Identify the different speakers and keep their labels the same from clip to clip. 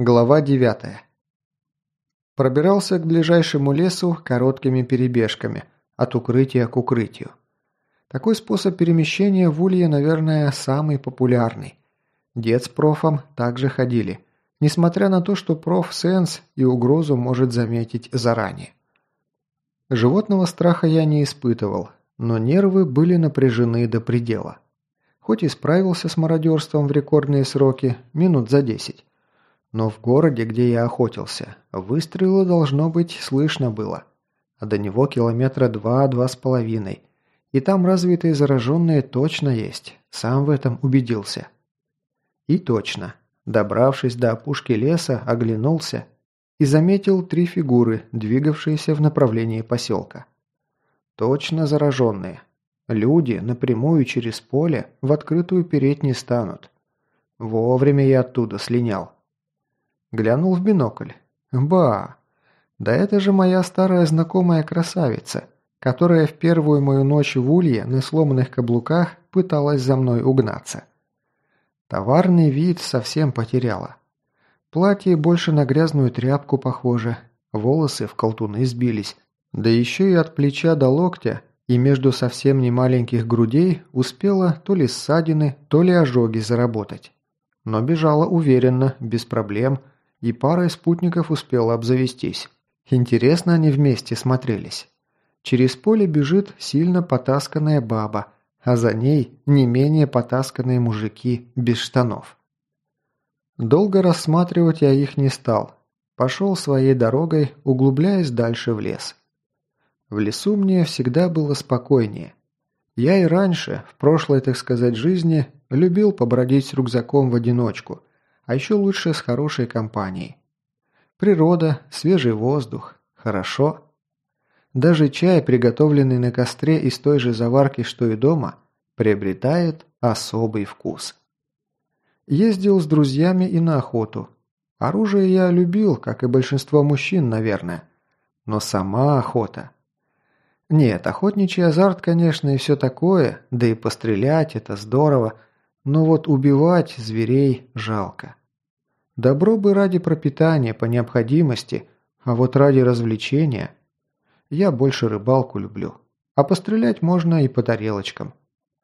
Speaker 1: Глава 9. Пробирался к ближайшему лесу короткими перебежками, от укрытия к укрытию. Такой способ перемещения в Улье, наверное, самый популярный. Дед с профом также ходили, несмотря на то, что проф сенс и угрозу может заметить заранее. Животного страха я не испытывал, но нервы были напряжены до предела. Хоть и справился с мародерством в рекордные сроки, минут за 10. Но в городе, где я охотился, выстрелы должно быть слышно было. А до него километра 2–2,5. И там развитые зараженные точно есть, сам в этом убедился. И точно, добравшись до опушки леса, оглянулся и заметил 3 фигуры, двигавшиеся в направлении поселка. Точно зараженные. Люди напрямую через поле в открытую переть не станут. Вовремя я оттуда слинял. Глянул в бинокль. Ба! Да это же моя старая знакомая красавица, которая в первую мою ночь в Улье на сломанных каблуках пыталась за мной угнаться. Товарный вид совсем потеряла. Платье больше на грязную тряпку похоже, волосы в колтуны сбились, да еще и от плеча до локтя и между совсем немаленьких грудей успела то ли ссадины, то ли ожоги заработать. Но бежала уверенно, без проблем, и парой спутников успела обзавестись. Интересно они вместе смотрелись. Через поле бежит сильно потасканная баба, а за ней не менее потасканные мужики без штанов. Долго рассматривать я их не стал. Пошел своей дорогой, углубляясь дальше в лес. В лесу мне всегда было спокойнее. Я и раньше, в прошлой, так сказать, жизни, любил побродить с рюкзаком в одиночку, а еще лучше с хорошей компанией. Природа, свежий воздух, хорошо. Даже чай, приготовленный на костре из той же заварки, что и дома, приобретает особый вкус. Ездил с друзьями и на охоту. Оружие я любил, как и большинство мужчин, наверное. Но сама охота... Нет, охотничий азарт, конечно, и все такое, да и пострелять – это здорово, но вот убивать зверей жалко. Добро бы ради пропитания, по необходимости, а вот ради развлечения я больше рыбалку люблю, а пострелять можно и по тарелочкам.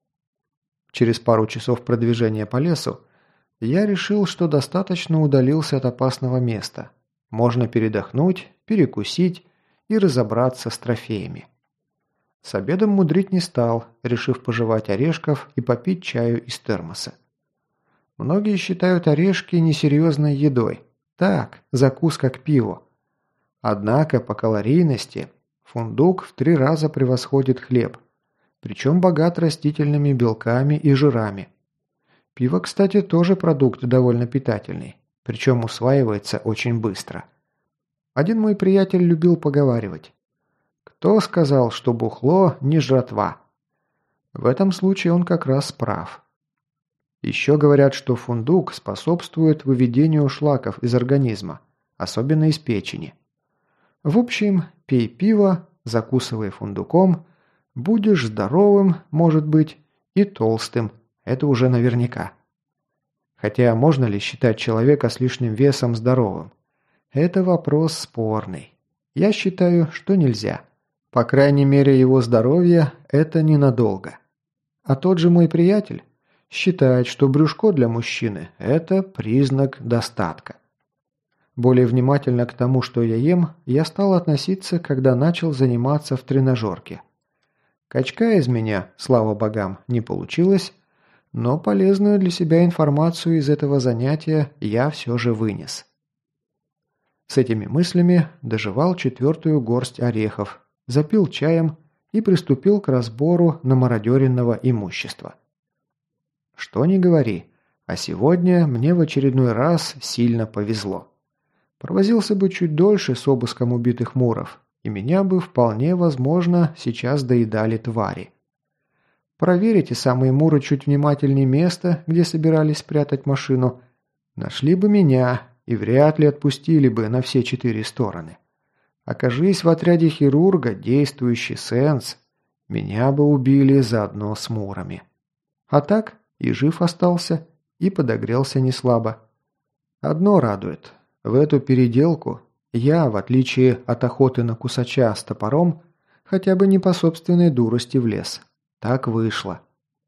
Speaker 1: Через пару часов продвижения по лесу я решил, что достаточно удалился от опасного места. Можно передохнуть, перекусить и разобраться с трофеями. С обедом мудрить не стал, решив пожевать орешков и попить чаю из термоса. Многие считают орешки несерьезной едой. Так, закуска к пиву. Однако по калорийности фундук в 3 раза превосходит хлеб, причем богат растительными белками и жирами. Пиво, кстати, тоже продукт довольно питательный, причем усваивается очень быстро. Один мой приятель любил поговаривать. Кто сказал, что бухло не жратва? В этом случае он как раз прав. Еще говорят, что фундук способствует выведению шлаков из организма, особенно из печени. В общем, пей пиво, закусывай фундуком, будешь здоровым, может быть, и толстым, это уже наверняка. Хотя можно ли считать человека с лишним весом здоровым? Это вопрос спорный. Я считаю, что нельзя. По крайней мере, его здоровье – это ненадолго. А тот же мой приятель считает, что брюшко для мужчины – это признак достатка. Более внимательно к тому, что я ем, я стал относиться, когда начал заниматься в тренажерке. Качка из меня, слава богам, не получилось, но полезную для себя информацию из этого занятия я все же вынес. С этими мыслями дожевал 4-ю горсть орехов, запил чаем и приступил к разбору намародеренного имущества. Что ни говори, а сегодня мне в очередной раз сильно повезло. Провозился бы чуть дольше с обыском убитых муров, и меня бы вполне возможно сейчас доедали твари. Проверите самые муры чуть внимательнее место, где собирались спрятать машину, нашли бы меня и вряд ли отпустили бы на все 4 стороны. Окажись в отряде хирурга действующий сенс, меня бы убили заодно с мурами. А так и жив остался, и подогрелся неслабо. Одно радует. В эту переделку я, в отличие от охоты на кусача с топором, хотя бы не по собственной дурости влез. Так вышло.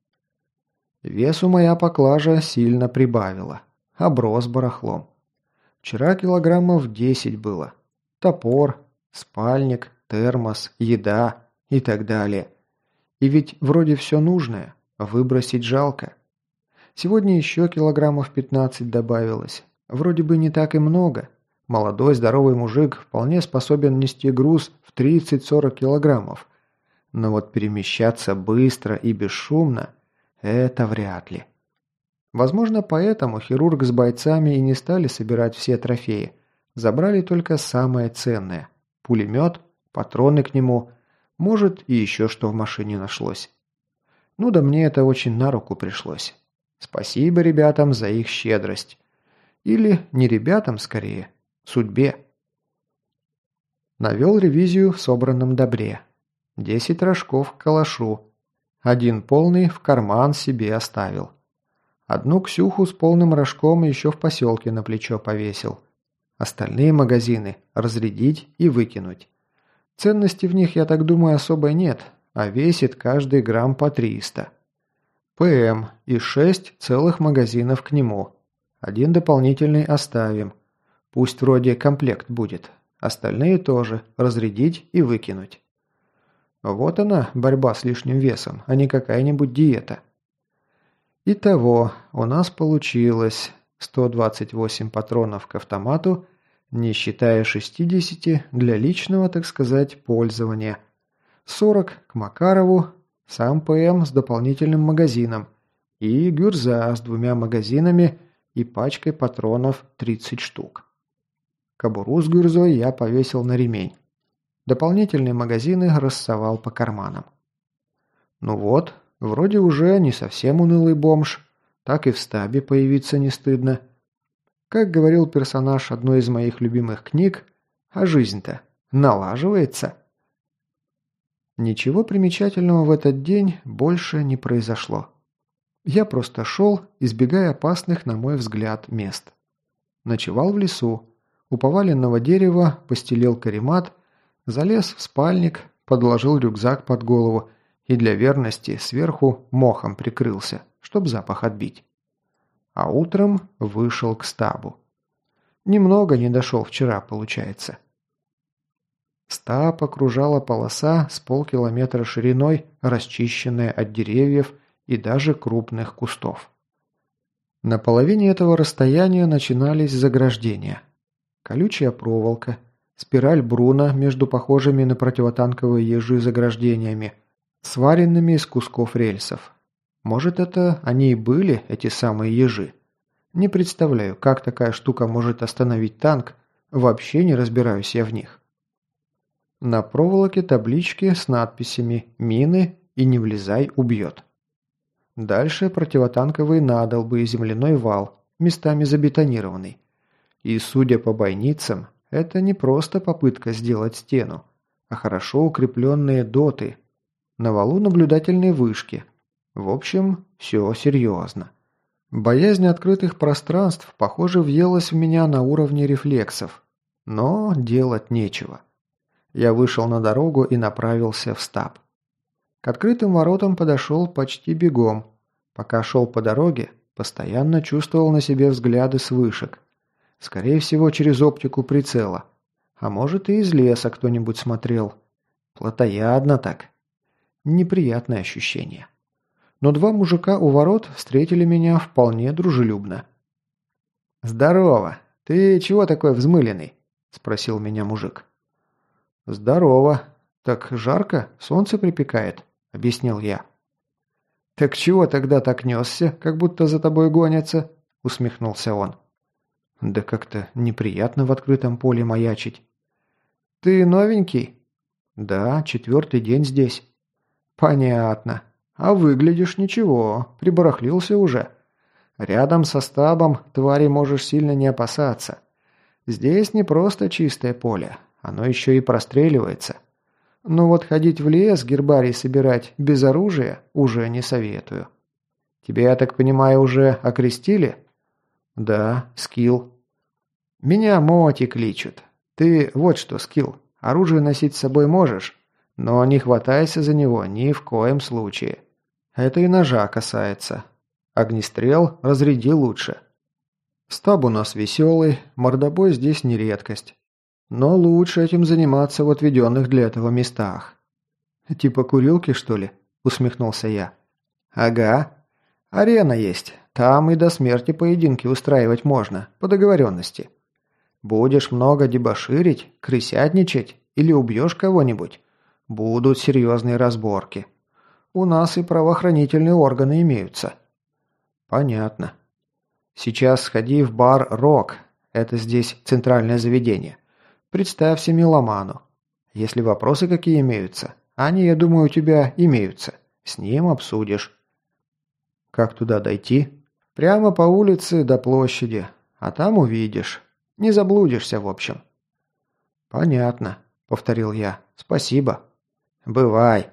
Speaker 1: Весу моя поклажа сильно прибавила. Оброс барахлом. Вчера килограммов 10 было. Топор, спальник, термос, еда и так далее. И ведь вроде все нужное, выбросить жалко. Сегодня еще килограммов 15 добавилось. Вроде бы не так и много. Молодой здоровый мужик вполне способен нести груз в 30-40 килограммов. Но вот перемещаться быстро и бесшумно – это вряд ли. Возможно, поэтому хирург с бойцами и не стали собирать все трофеи. Забрали только самое ценное – пулемет, патроны к нему, может и еще что в машине нашлось. Ну да мне это очень на руку пришлось. Спасибо ребятам за их щедрость. Или не ребятам скорее, судьбе. Навел ревизию в собранном добре. 10 рожков к калашу. 1 полный в карман себе оставил. Одну Ксюху с полным рожком еще в поселке на плечо повесил. Остальные магазины разрядить и выкинуть. Ценности в них, я так думаю, особой нет, а весит каждый грамм по 300. ПМ и 6 целых магазинов к нему. 1 дополнительный оставим. Пусть вроде комплект будет. Остальные тоже разрядить и выкинуть. Вот она, борьба с лишним весом, а не какая-нибудь диета. Итого, у нас получилось 128 патронов к автомату, не считая 60 для личного, так сказать, пользования, 40 к Макарову, сам ПМ с дополнительным магазином и гюрза с 2 магазинами и пачкой патронов 30 штук. Кобуру с гюрзой я повесил на ремень. Дополнительные магазины рассовал по карманам. Ну вот, вроде уже не совсем унылый бомж, так и в стабе появиться не стыдно. Как говорил персонаж одной из моих любимых книг, а жизнь-то налаживается. Ничего примечательного в этот день больше не произошло. Я просто шел, избегая опасных, на мой взгляд, мест. Ночевал в лесу, у поваленного дерева постелил каремат, залез в спальник, подложил рюкзак под голову и для верности сверху мохом прикрылся, чтоб запах отбить. А утром вышел к стабу. Немного не дошел вчера, получается. Стаб окружала полоса с полкилометра шириной, расчищенная от деревьев и даже крупных кустов. На половине этого расстояния начинались заграждения. Колючая проволока, спираль Бруна между похожими на противотанковые ежи заграждениями, сваренными из кусков рельсов. Может, это они и были, эти самые ежи? Не представляю, как такая штука может остановить танк, вообще не разбираюсь я в них. На проволоке таблички с надписями «Мины» и «Не влезай, убьет». Дальше противотанковые надолбы и земляной вал, местами забетонированный. И, судя по бойницам, это не просто попытка сделать стену, а хорошо укрепленные доты. На валу наблюдательные вышки. В общем, все серьезно. Боязнь открытых пространств, похоже, въелась в меня на уровне рефлексов. Но делать нечего. Я вышел на дорогу и направился в стаб. К открытым воротам подошел почти бегом. Пока шел по дороге, постоянно чувствовал на себе взгляды с вышек. Скорее всего, через оптику прицела. А может, и из леса кто-нибудь смотрел. Плотоядно так. Неприятное ощущение. Но 2 мужика у ворот встретили меня вполне дружелюбно. «Здорово! Ты чего такой взмыленный?» – спросил меня мужик. «Здорово. Так жарко, солнце припекает», – объяснил я. «Так чего тогда так несся, как будто за тобой гонятся?» – усмехнулся он. «Да как-то неприятно в открытом поле маячить». «Ты новенький?» «Да, 4-й день здесь». «Понятно. А выглядишь ничего, прибарахлился уже. Рядом со стабом твари можешь сильно не опасаться. Здесь не просто чистое поле, оно еще и простреливается. Но вот ходить в лес, гербарий собирать без оружия уже не советую. Тебя, я так понимаю, уже окрестили?» «Да, скилл». Меня Моти кличут. Ты вот что, Скилл, оружие носить с собой можешь, но не хватайся за него ни в коем случае. Это и ножа касается. Огнестрел разряди лучше. Стаб у нас веселый, мордобой здесь не редкость. Но лучше этим заниматься в отведенных для этого местах. Типа курилки, что ли? Усмехнулся я. Ага. Арена есть. Там и до смерти поединки устраивать можно, по договоренности. Будешь много дебоширить, крысятничать или убьешь кого-нибудь, будут серьезные разборки. У нас и правоохранительные органы имеются. Понятно. Сейчас сходи в бар «Рок». Это здесь центральное заведение. Представься меломану. Если вопросы какие имеются, они, я думаю, у тебя имеются. С ним обсудишь. Как туда дойти? Прямо по улице до площади. А там увидишь. Не заблудишься, в общем. Понятно, повторил я. Спасибо. Бывай.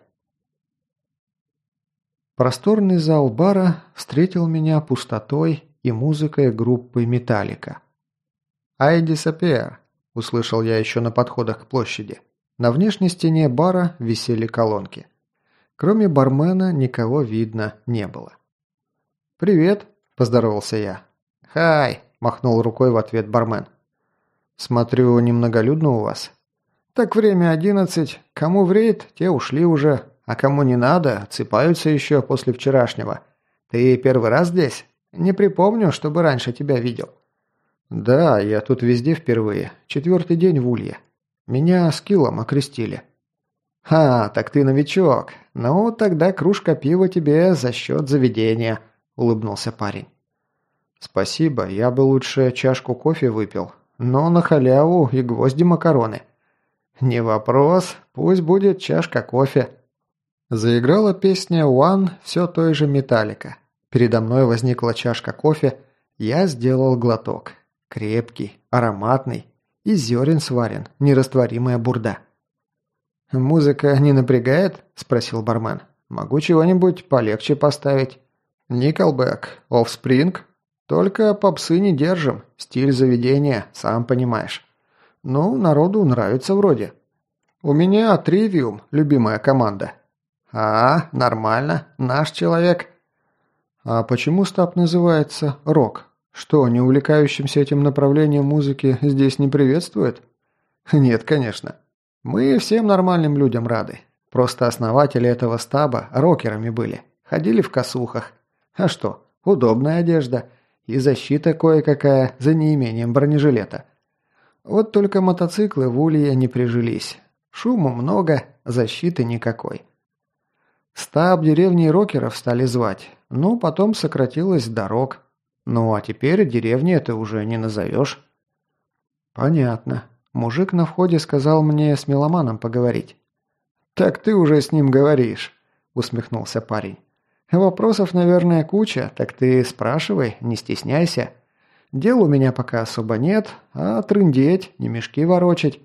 Speaker 1: Просторный зал бара встретил меня пустотой и музыкой группы «Металлика». «Айди Сапер», – услышал я еще на подходах к площади. На внешней стене бара висели колонки. Кроме бармена никого видно не было. «Привет», – поздоровался я. «Хай», – махнул рукой в ответ бармен. «Смотрю, немноголюдно у вас». «Так время 11. Кому в рейд, те ушли уже. А кому не надо, отсыпаются еще после вчерашнего. Ты первый раз здесь? Не припомню, чтобы раньше тебя видел». «Да, я тут везде впервые. 4-й день в Улье. Меня Скиллом окрестили». «А, так ты новичок. Ну, тогда кружка пива тебе за счет заведения», – улыбнулся парень. «Спасибо, я бы лучше чашку кофе выпил, но на халяву и гвозди макароны». «Не вопрос, пусть будет чашка кофе». Заиграла песня «One» все той же «Металлика». Передо мной возникла чашка кофе, я сделал глоток. Крепкий, ароматный, из зерен сварен, нерастворимая бурда. «Музыка не напрягает?» – спросил бармен. «Могу чего-нибудь полегче поставить». «Никелбэк, Offspring. Только попсы не держим, стиль заведения, сам понимаешь. Ну, народу нравится вроде. У меня Тривиум, любимая команда». «А, нормально, наш человек». «А почему стаб называется «Рок»? Что, не увлекающимся этим направлением музыки здесь не приветствует?» «Нет, конечно. Мы всем нормальным людям рады. Просто основатели этого стаба рокерами были. Ходили в косухах. А что, удобная одежда. И защита кое-какая за неимением бронежилета. Вот только мотоциклы в Улье не прижились. Шуму много, защиты никакой. Стаб деревни рокеров стали звать. Ну, потом сократилось до рок. Ну, а теперь деревни это уже не назовешь». «Понятно. Мужик на входе сказал мне с меломаном поговорить». «Так ты уже с ним говоришь», – усмехнулся парень. «Вопросов, наверное, куча, так ты спрашивай, не стесняйся. Дел у меня пока особо нет, а трындеть, не мешки ворочать».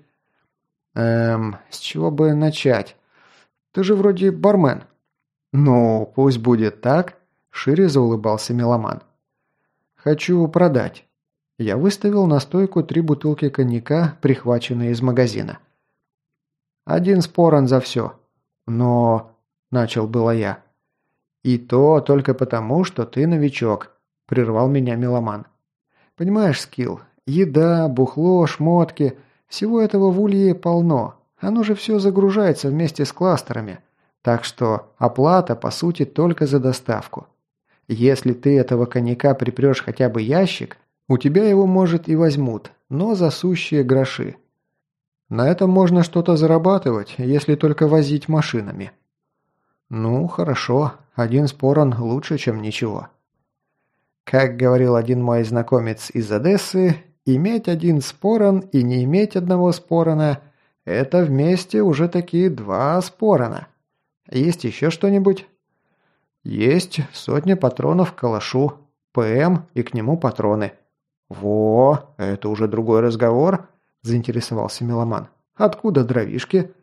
Speaker 1: С чего бы начать? Ты же вроде бармен». «Ну, пусть будет так», – шире заулыбался меломан. «Хочу продать». Я выставил на стойку 3 бутылки коньяка, прихваченные из магазина. 1 спорон за все. Но... начал было я. «И то только потому, что ты новичок», – прервал меня меломан. «Понимаешь, Скилл, еда, бухло, шмотки – всего этого в Улье полно. Оно же все загружается вместе с кластерами. Так что оплата, по сути, только за доставку. Если ты этого коньяка припрешь хотя бы ящик, у тебя его, может, и возьмут, но за сущие гроши. На этом можно что-то зарабатывать, если только возить машинами». «Ну, хорошо. 1 спорон лучше, чем ничего». Как говорил один мой знакомец из Одессы, иметь 1 спорон и не иметь 1 спорона – это вместе уже такие 2 спорона. Есть еще что-нибудь? Есть 100 патронов к калашу, ПМ и к нему патроны. Во, это уже другой разговор, заинтересовался меломан. Откуда дровишки?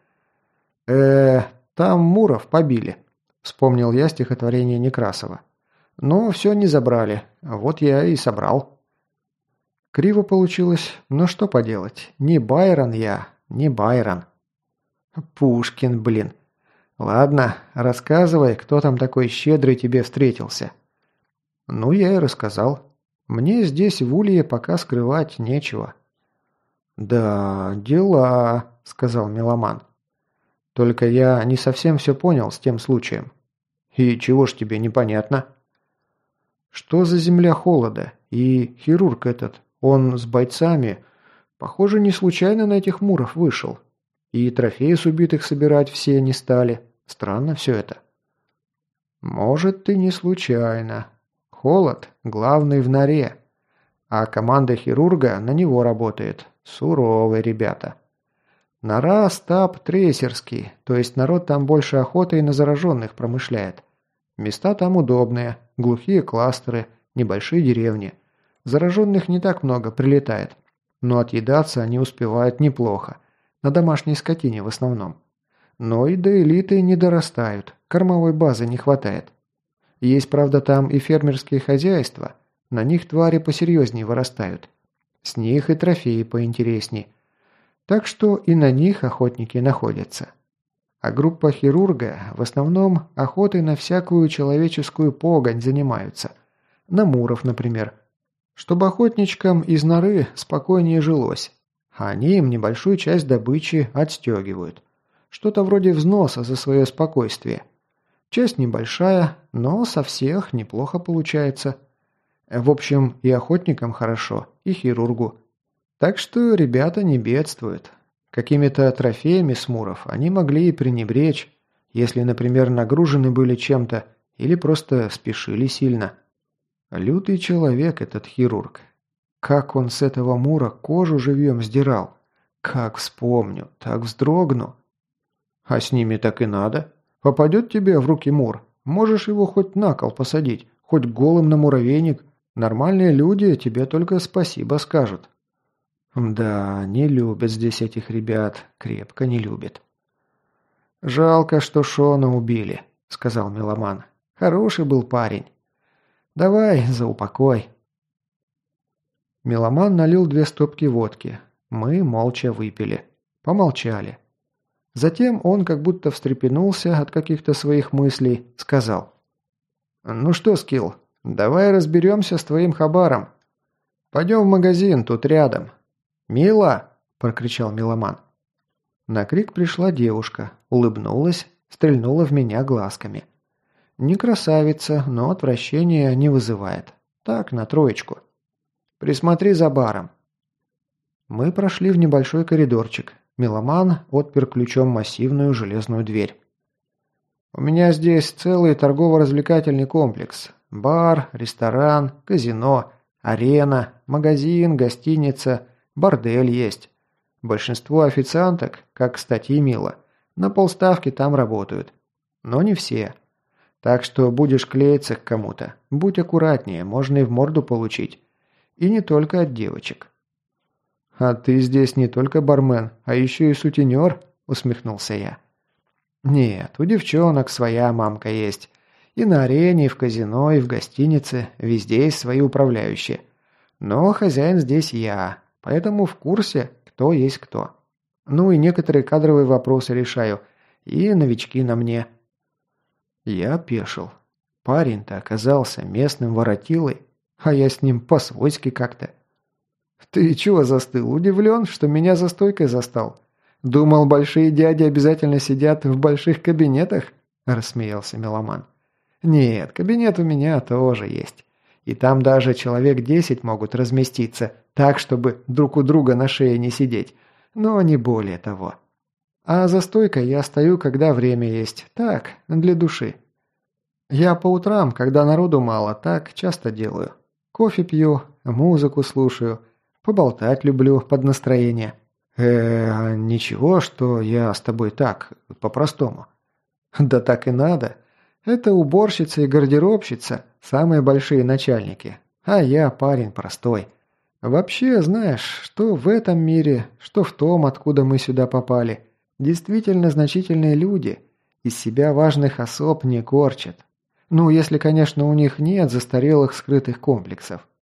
Speaker 1: Там муров побили. Вспомнил я стихотворение Некрасова. Но все не забрали, вот я и собрал. Криво получилось, но что поделать, не Байрон я, не Байрон. Пушкин, блин. Ладно, рассказывай, кто там такой щедрый тебе встретился. Ну, я и рассказал. Мне здесь в Улье пока скрывать нечего. Да, дела, сказал меломан. Только я не совсем все понял с тем случаем. И чего ж тебе непонятно? Что за земля холода? И хирург этот, он с бойцами, похоже, не случайно на этих муров вышел. И трофеи с убитых собирать все не стали. Странно все это. Может, и не случайно. Холод главный в норе. А команда хирурга на него работает. Суровые ребята. Нора стаб трейсерский, то есть народ там больше охотой на зараженных промышляет. Места там удобные, глухие кластеры, небольшие деревни. Зараженных не так много прилетает, но отъедаться они успевают неплохо. На домашней скотине в основном. Но и до элиты не дорастают, кормовой базы не хватает. Есть, правда, там и фермерские хозяйства, на них твари посерьезнее вырастают. С них и трофеи поинтересней. Так что и на них охотники находятся. А группа хирурга в основном охотой на всякую человеческую погонь занимаются. На муров, например. Чтобы охотничкам из норы спокойнее жилось. А они им небольшую часть добычи отстегивают. Что-то вроде взноса за свое спокойствие. Часть небольшая, но со всех неплохо получается. В общем, и охотникам хорошо, и хирургу. Так что ребята не бедствуют. Какими-то трофеями с муров они могли и пренебречь, если, например, нагружены были чем-то или просто спешили сильно. Лютый человек этот хирург. Как он с этого мура кожу живьем сдирал. Как вспомню, так вздрогну. А с ними так и надо. Попадет тебе в руки мур, можешь его хоть на кол посадить, хоть голым на муравейник. Нормальные люди тебе только спасибо скажут. Да, не любят здесь этих ребят, крепко не любят. «Жалко, что Шона убили», — сказал меломан. «Хороший был парень. Давай за упокой». Меломан налил 2 стопки водки. Мы молча выпили. Помолчали. Затем он как будто встрепенулся от каких-то своих мыслей, сказал. «Ну что, Скилл, давай разберемся с твоим хабаром. Пойдем в магазин, тут рядом». «Мила!» – прокричал меломан. На крик пришла девушка, улыбнулась, стрельнула в меня глазками. Не красавица, но отвращения не вызывает. Так, на троечку. «Присмотри за баром». Мы прошли в небольшой коридорчик. Меломан отпер ключом массивную железную дверь. «У меня здесь целый торгово-развлекательный комплекс. Бар, ресторан, казино, арена, магазин, гостиница, бордель есть. Большинство официанток, как, кстати, и Мила, на полставки там работают. Но не все. Так что будешь клеиться к кому-то, будь аккуратнее, можно и в морду получить. И не только от девочек». «А ты здесь не только бармен, а еще и сутенер», – усмехнулся я. «Нет, у девчонок своя мамка есть. И на арене, и в казино, и в гостинице, везде есть свои управляющие. Но хозяин здесь я, поэтому в курсе, кто есть кто. Ну и некоторые кадровые вопросы решаю, и новички на мне». Я опешил. Парень-то оказался местным воротилой, а я с ним по-свойски как-то. «Ты чего застыл? Удивлен, что меня за стойкой застал? Думал, большие дяди обязательно сидят в больших кабинетах?» – рассмеялся меломан. «Нет, кабинет у меня тоже есть. И там даже человек 10 могут разместиться, так, чтобы друг у друга на шее не сидеть, но не более того. А за стойкой я стою, когда время есть, так, для души. Я по утрам, когда народу мало, так часто делаю. Кофе пью, музыку слушаю». Поболтать люблю под настроение. Ничего, что я с тобой так, по-простому. Да так и надо. Это уборщица и гардеробщица, самые большие начальники. А я парень простой. Вообще, знаешь, что в этом мире, что в том, откуда мы сюда попали, действительно значительные люди. Из себя важных особ не корчат. Ну, если, конечно, у них нет застарелых скрытых комплексов.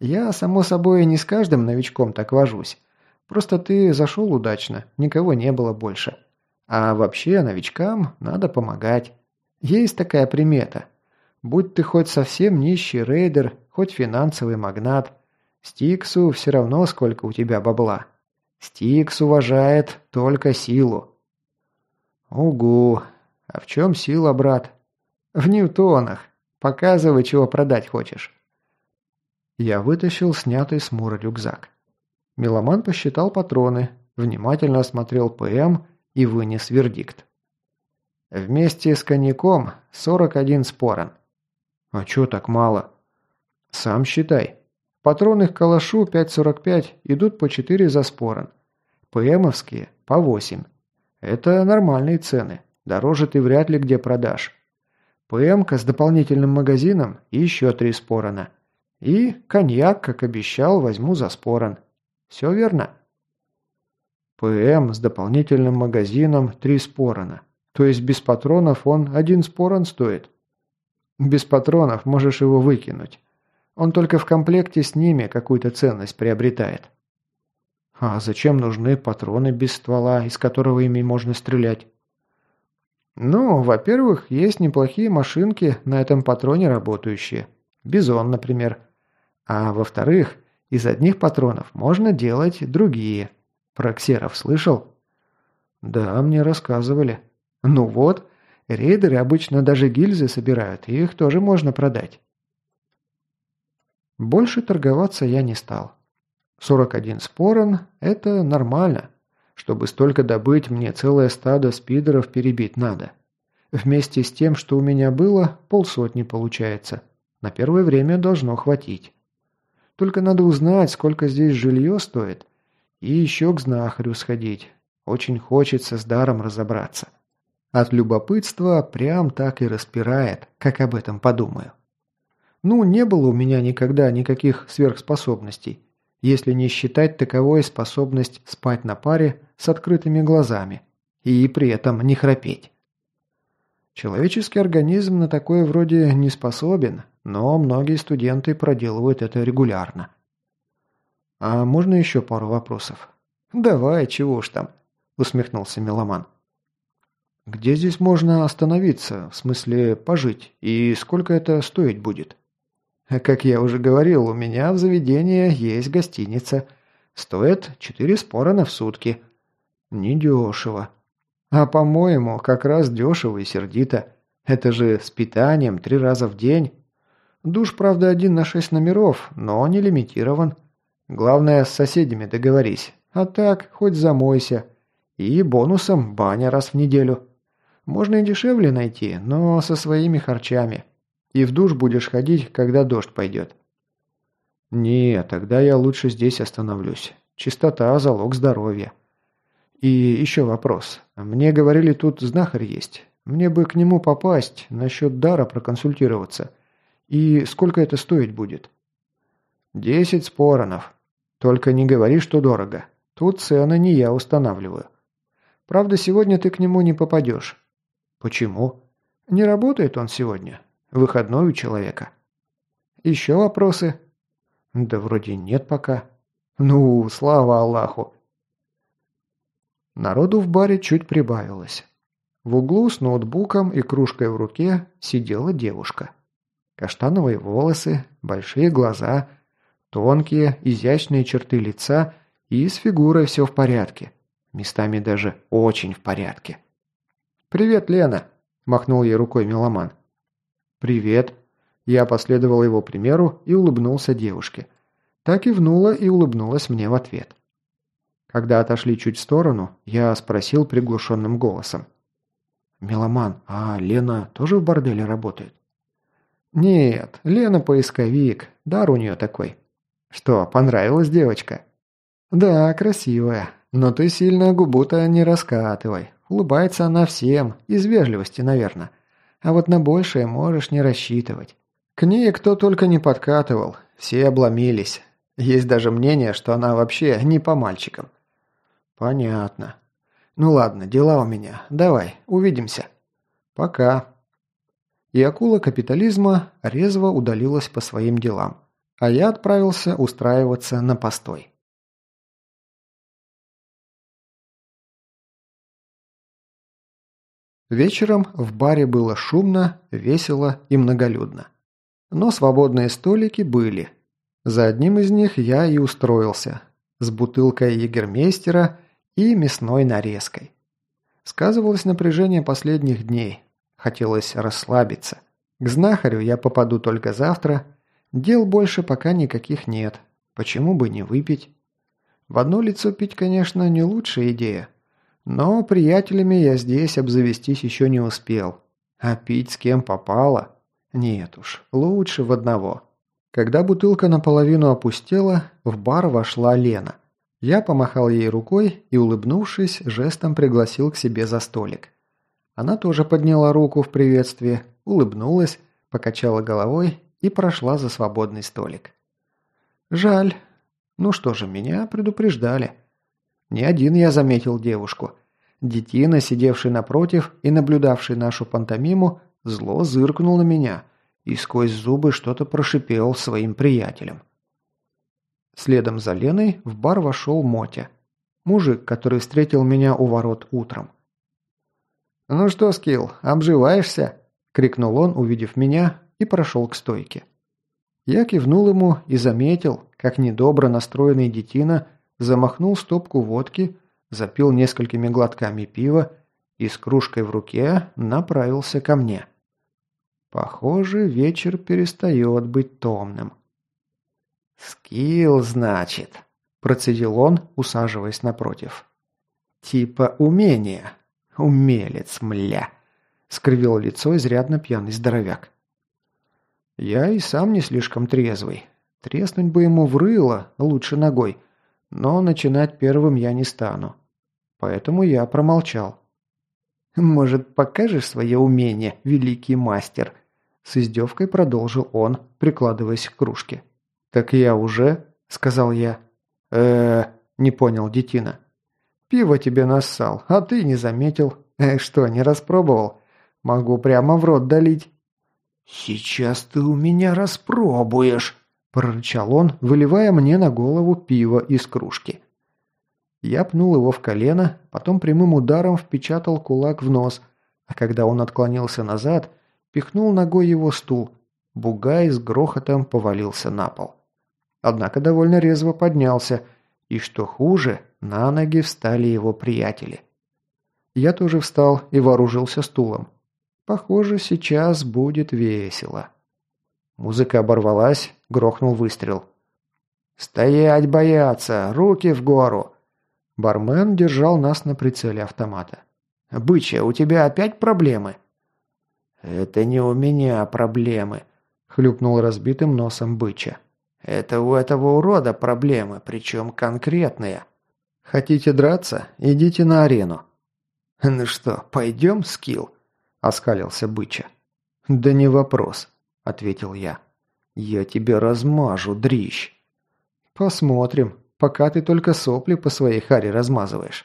Speaker 1: Я, само собой, не с каждым новичком так вожусь. Просто ты зашел удачно, никого не было больше. А вообще новичкам надо помогать. Есть такая примета. Будь ты хоть совсем нищий рейдер, хоть финансовый магнат, Стиксу все равно, сколько у тебя бабла. Стикс уважает только силу. Угу. А в чем сила, брат? В ньютонах. Показывай, чего продать хочешь. Я вытащил снятый с Мура рюкзак. Меломан посчитал патроны, внимательно осмотрел ПМ и вынес вердикт. Вместе с коньяком 41 спорон. А чё так мало? Сам считай. Патроны к калашу 5,45 идут по 4 за спорон. ПМовские по 8. Это нормальные цены. Дороже ты вряд ли где продашь. ПМка с дополнительным магазином и еще 3 спорона. И коньяк, как обещал, возьму за спорон. Все верно? ПМ с дополнительным магазином 3 спорона. То есть без патронов он 1 спорон стоит. Без патронов можешь его выкинуть. Он только в комплекте с ними какую-то ценность приобретает. А зачем нужны патроны без ствола, из которого ими можно стрелять? Ну, во-первых, есть неплохие машинки на этом патроне работающие. Бизон, например. А во-вторых, из одних патронов можно делать другие. Про ксеров слышал? Да, мне рассказывали. Ну вот, рейдеры обычно даже гильзы собирают, и их тоже можно продать. Больше торговаться я не стал. 41 спорон – это нормально. Чтобы столько добыть, мне целое стадо спидеров перебить надо. Вместе с тем, что у меня было, 50 получается. На первое время должно хватить. Только надо узнать, сколько здесь жилье стоит. И еще к знахарю сходить. Очень хочется с даром разобраться. От любопытства прям так и распирает, как об этом подумаю. Ну, не было у меня никогда никаких сверхспособностей, если не считать таковой способность спать на паре с открытыми глазами и при этом не храпеть. Человеческий организм на такое вроде не способен, но многие студенты проделывают это регулярно. А можно еще пару вопросов? Давай, чего уж там, усмехнулся Меломан. Где здесь можно остановиться, в смысле пожить, и сколько это стоить будет? Как я уже говорил, у меня в заведении есть гостиница. Стоит 4 спорона в сутки. Недешево. А по-моему, как раз дешево и сердито. Это же с питанием 3 раза в день. Душ, правда, 1 на 6 номеров, но не лимитирован. Главное, с соседями договорись. А так, хоть замойся. И бонусом баня раз в неделю. Можно и дешевле найти, но со своими харчами. И в душ будешь ходить, когда дождь пойдет. Не, тогда я лучше здесь остановлюсь. Чистота – залог здоровья. И еще вопрос. Мне говорили, тут знахарь есть. Мне бы к нему попасть, насчет дара проконсультироваться. И сколько это стоить будет? 10 споронов. Только не говори, что дорого. Тут цены не я устанавливаю. Правда, сегодня ты к нему не попадешь. Почему? Не работает он сегодня. Выходной у человека. Еще вопросы? Да вроде нет пока. Ну, слава Аллаху. Народу в баре чуть прибавилось. В углу с ноутбуком и кружкой в руке сидела девушка. Каштановые волосы, большие глаза, тонкие, изящные черты лица и с фигурой все в порядке. Местами даже очень в порядке. «Привет, Лена!» – махнул ей рукой Меломан. «Привет!» Я последовал его примеру и улыбнулся девушке. Та кивнула и улыбнулась мне в ответ. Когда отошли чуть в сторону, я спросил приглушенным голосом. «Меломан, а Лена тоже в борделе работает?» «Нет, Лена поисковик, дар у нее такой». «Что, понравилась девочка?» «Да, красивая, но ты сильно губу-то не раскатывай. Улыбается она всем, из вежливости, наверное. А вот на большее можешь не рассчитывать. К ней кто только не подкатывал, все обломились. Есть даже мнение, что она вообще не по мальчикам». «Понятно. Ну ладно, дела у меня. Давай, увидимся». «Пока». И акула капитализма резво удалилась по своим делам. а я отправился устраиваться на постой. Вечером в баре было шумно, весело и многолюдно. Но свободные столики были. За одним из них я и устроился, с бутылкой егермейстера и мясной нарезкой. Сказывалось напряжение последних дней. Хотелось расслабиться. К знахарю я попаду только завтра. Дел больше пока никаких нет. Почему бы не выпить? В одно лицо пить, конечно, не лучшая идея. Но приятелями я здесь обзавестись еще не успел. А пить с кем попало? Нет уж, лучше в одного. Когда бутылка наполовину опустела, в бар вошла Лена. Я помахал ей рукой и, улыбнувшись, жестом пригласил к себе за столик. Она тоже подняла руку в приветствии, улыбнулась, покачала головой и прошла за свободный столик. Жаль. Ну что же, меня предупреждали. Не один я заметил девушку. Детина, сидевший напротив и наблюдавший нашу пантомиму, зло зыркнул на меня и сквозь зубы что-то прошипел своим приятелям. Следом за Леной в бар вошел Мотя. Мужик, который встретил меня у ворот утром. «Ну что, Скилл, обживаешься?» – крикнул он, увидев меня, и прошел к стойке. Я кивнул ему и заметил, как недобро настроенный детина замахнул стопку водки, запил несколькими глотками пива и с кружкой в руке направился ко мне. Похоже, вечер перестает быть томным. «Скилл, значит», – процедил он, усаживаясь напротив. «Типа умения. Умелец, мля», – скривил лицо изрядно пьяный здоровяк. Я и сам не слишком трезвый. Треснуть бы ему в рыло, лучше ногой, но начинать первым я не стану. Поэтому я промолчал. «Может, покажешь свое умение, великий мастер?» С издевкой продолжил он, прикладываясь к кружке. «Так я уже?» – сказал я. Не понял детина. «Пиво тебе нассал, а ты не заметил. Что, не распробовал? Могу прямо в рот долить». «Сейчас ты у меня распробуешь», – прорычал он, выливая мне на голову пиво из кружки. Я пнул его в колено, потом прямым ударом впечатал кулак в нос, а когда он отклонился назад, пихнул ногой его стул. Бугай с грохотом повалился на пол. Однако довольно резво поднялся, и, что хуже, на ноги встали его приятели. Я тоже встал и вооружился стулом. Похоже, сейчас будет весело. Музыка оборвалась, грохнул выстрел. «Стоять бояться! Руки в гору!» Бармен держал нас на прицеле автомата. «Бычья, у тебя опять проблемы?» «Это не у меня проблемы», — хлюпнул разбитым носом Бычья. «Это у этого урода проблемы, причем конкретные. Хотите драться? Идите на арену». «Ну что, пойдем, Скилл?» — оскалился Бычья. «Да не вопрос», — ответил я. «Я тебя размажу, дрищ». «Посмотрим, пока ты только сопли по своей харе размазываешь».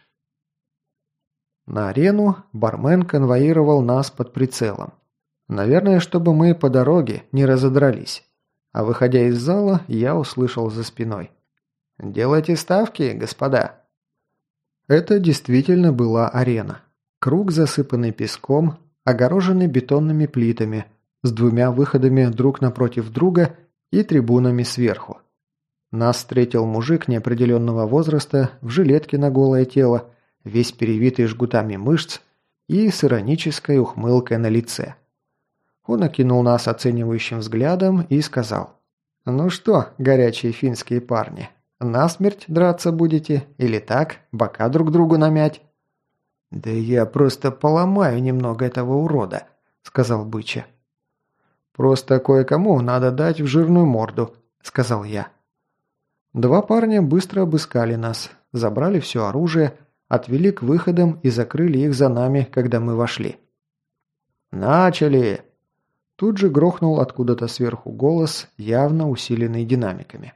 Speaker 1: На арену бармен конвоировал нас под прицелом. Наверное, чтобы мы по дороге не разодрались. А выходя из зала, я услышал за спиной. «Делайте ставки, господа». Это действительно была арена. Круг, засыпанный песком, огороженный бетонными плитами, с двумя выходами друг напротив друга и трибунами сверху. Нас встретил мужик неопределенного возраста в жилетке на голое тело, весь перевитый жгутами мышц и с иронической ухмылкой на лице. Он окинул нас оценивающим взглядом и сказал: «Ну что, горячие финские парни, насмерть драться будете или так, бока друг другу намять?» «Да я просто поломаю немного этого урода», — сказал Бычья. «Просто кое-кому надо дать в жирную морду», — сказал я. Два парня быстро обыскали нас, забрали все оружие, отвели к выходам и закрыли их за нами, когда мы вошли. «Начали!» Тут же грохнул откуда-то сверху голос, явно усиленный динамиками.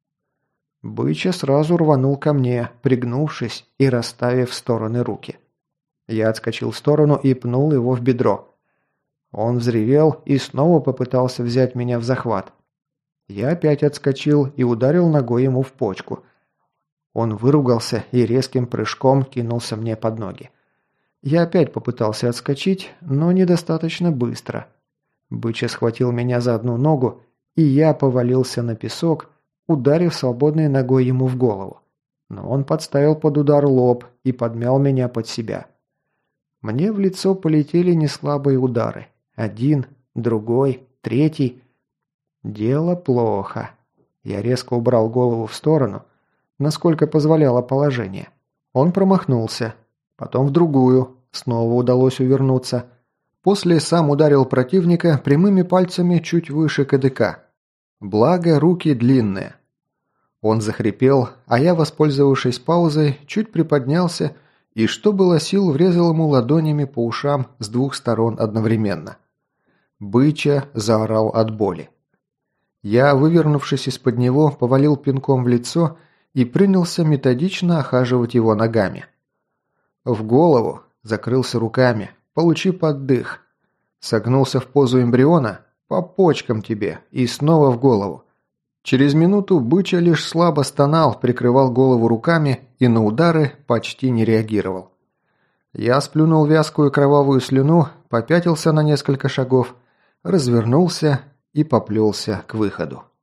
Speaker 1: Бычья сразу рванул ко мне, пригнувшись и расставив в стороны руки. Я отскочил в сторону и пнул его в бедро. Он взревел и снова попытался взять меня в захват. Я опять отскочил и ударил ногой ему в почку. Он выругался и резким прыжком кинулся мне под ноги. Я опять попытался отскочить, но недостаточно быстро. Быча схватил меня за одну ногу, и я повалился на песок, ударив свободной ногой ему в голову. Но он подставил под удар лоб и подмял меня под себя. Мне в лицо полетели неслабые удары. Один, другой, третий. Дело плохо. Я резко убрал голову в сторону, насколько позволяло положение. Он промахнулся. Потом в другую. Снова удалось увернуться. После сам ударил противника прямыми пальцами чуть выше кадыка. Благо, руки длинные. Он захрипел, а я, воспользовавшись паузой, чуть приподнялся и, что было сил, врезал ему ладонями по ушам с двух сторон одновременно. Быча заорал от боли. Я, вывернувшись из-под него, повалил пинком в лицо и принялся методично охаживать его ногами. В голову, закрылся руками, получи поддых. Согнулся в позу эмбриона, по почкам тебе, и снова в голову. Через минуту Быча лишь слабо стонал, прикрывал голову руками и на удары почти не реагировал. Я сплюнул вязкую кровавую слюну, попятился на несколько шагов, развернулся и поплелся к выходу.